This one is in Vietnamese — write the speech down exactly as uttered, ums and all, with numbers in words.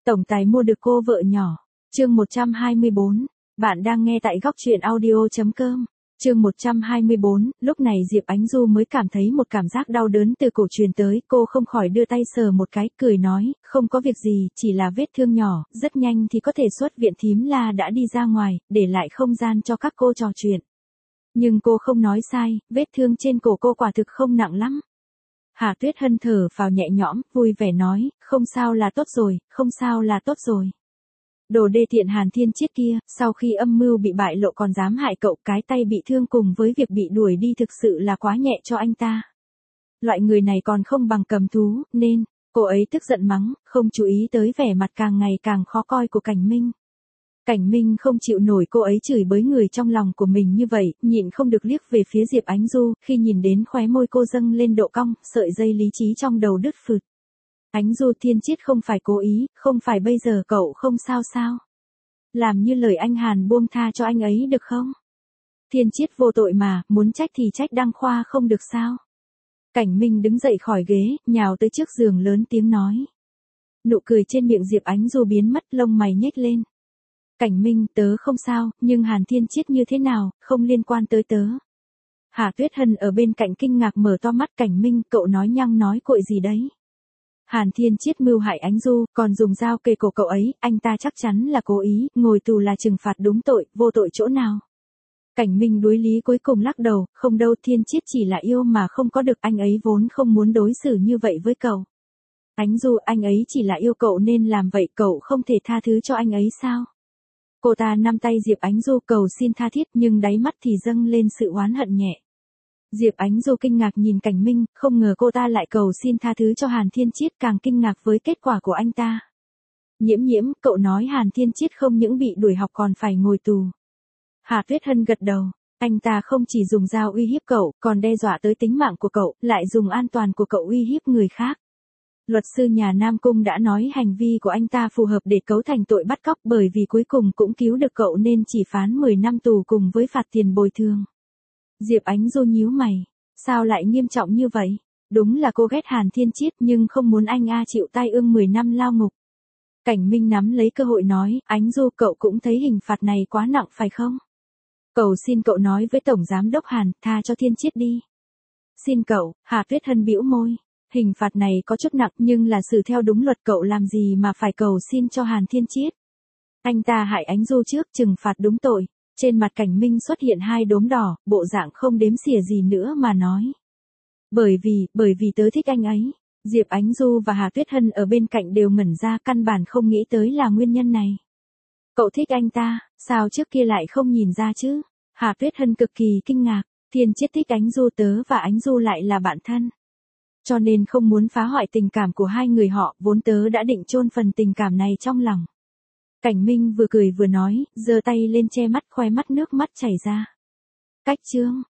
Tổng tài mua được cô vợ nhỏ. Chương một trăm hai mươi bốn. Bạn đang nghe tại góc truyện audio chấm com. Chương một trăm hai mươi bốn, lúc này Diệp Ánh Du mới cảm thấy một cảm giác đau đớn từ cổ truyền tới, cô không khỏi đưa tay sờ một cái, cười nói, không có việc gì, chỉ là vết thương nhỏ, rất nhanh thì có thể xuất viện. Thím La đã đi ra ngoài, để lại không gian cho các cô trò chuyện. Nhưng cô không nói sai, vết thương trên cổ cô quả thực không nặng lắm. Hà Tuyết Hân thở phào nhẹ nhõm, vui vẻ nói, không sao là tốt rồi, không sao là tốt rồi. Đồ đê tiện Hàn Thiên Chiết kia, sau khi âm mưu bị bại lộ còn dám hại cậu, cái tay bị thương cùng với việc bị đuổi đi thực sự là quá nhẹ cho anh ta. Loại người này còn không bằng cầm thú, nên, cô ấy tức giận mắng, không chú ý tới vẻ mặt càng ngày càng khó coi của Cảnh Minh. Cảnh Minh không chịu nổi cô ấy chửi bới người trong lòng của mình như vậy, nhịn không được liếc về phía Diệp Ánh Du, khi nhìn đến khóe môi cô dâng lên độ cong, sợi dây lý trí trong đầu đứt phụt. Ánh Du, Thiên Chiết không phải cố ý, không phải bây giờ cậu không sao sao? Làm như lời anh Hàn buông tha cho anh ấy được không? Thiên Chiết vô tội mà, muốn trách thì trách Đăng Khoa không được sao? Cảnh Minh đứng dậy khỏi ghế, nhào tới trước giường lớn tiếng nói. Nụ cười trên miệng Diệp Ánh Du biến mất, lông mày nhếch lên. Cảnh Minh, tớ không sao, nhưng Hàn Thiên Chiết như thế nào, không liên quan tới tớ. Hà Tuyết Hân ở bên cạnh kinh ngạc mở to mắt. Cảnh Minh, cậu nói nhăng nói cuội gì đấy? Hàn Thiên Chiết mưu hại Ánh Du, còn dùng dao kề cổ cậu ấy, anh ta chắc chắn là cố ý, ngồi tù là trừng phạt đúng tội, vô tội chỗ nào? Cảnh Minh đuối lý cuối cùng lắc đầu, không đâu, Thiên Chiết chỉ là yêu mà không có được, anh ấy vốn không muốn đối xử như vậy với cậu. Ánh Du, anh ấy chỉ là yêu cậu nên làm vậy, cậu không thể tha thứ cho anh ấy sao? Cô ta nắm tay Diệp Ánh Du cầu xin tha thiết, nhưng đáy mắt thì dâng lên sự oán hận nhẹ. Diệp Ánh Du kinh ngạc nhìn Cảnh Minh, không ngờ cô ta lại cầu xin tha thứ cho Hàn Thiên Chiết, càng kinh ngạc với kết quả của anh ta. Nhiễm nhiễm, cậu nói Hàn Thiên Chiết không những bị đuổi học còn phải ngồi tù. Hà Tuyết Hân gật đầu, anh ta không chỉ dùng dao uy hiếp cậu, còn đe dọa tới tính mạng của cậu, lại dùng an toàn của cậu uy hiếp người khác. Luật sư nhà Nam Cung đã nói hành vi của anh ta phù hợp để cấu thành tội bắt cóc, bởi vì cuối cùng cũng cứu được cậu nên chỉ phán mười năm tù cùng với phạt tiền bồi thường. Diệp Ánh Du nhíu mày, sao lại nghiêm trọng như vậy? Đúng là cô ghét Hàn Thiên Chiết nhưng không muốn anh a chịu tai ương mười năm lao ngục. Cảnh Minh nắm lấy cơ hội nói, Ánh Du, cậu cũng thấy hình phạt này quá nặng phải không? Cầu xin cậu nói với Tổng Giám đốc Hàn, tha cho Thiên Chiết đi. Xin cậu, Hà Tuyết Hân bĩu môi. Hình phạt này có chút nặng nhưng là xử theo đúng luật, cậu làm gì mà phải cầu xin cho Hàn Thiên Chiết. Anh ta hại Ánh Du trước, trừng phạt đúng tội. Trên mặt Cảnh Minh xuất hiện hai đốm đỏ, bộ dạng không đếm xỉa gì nữa mà nói. Bởi vì, bởi vì tớ thích anh ấy. Diệp Ánh Du và Hà Tuyết Hân ở bên cạnh đều ngẩn ra, căn bản không nghĩ tới là nguyên nhân này. Cậu thích anh ta, sao trước kia lại không nhìn ra chứ? Hà Tuyết Hân cực kỳ kinh ngạc, Thiên Chiết thích Ánh Du, tớ và Ánh Du lại là bạn thân. Cho nên không muốn phá hoại tình cảm của hai người họ, vốn tớ đã định chôn phần tình cảm này trong lòng. Cảnh Minh vừa cười vừa nói, giơ tay lên che mắt, khoe mắt nước mắt chảy ra. Cách chương.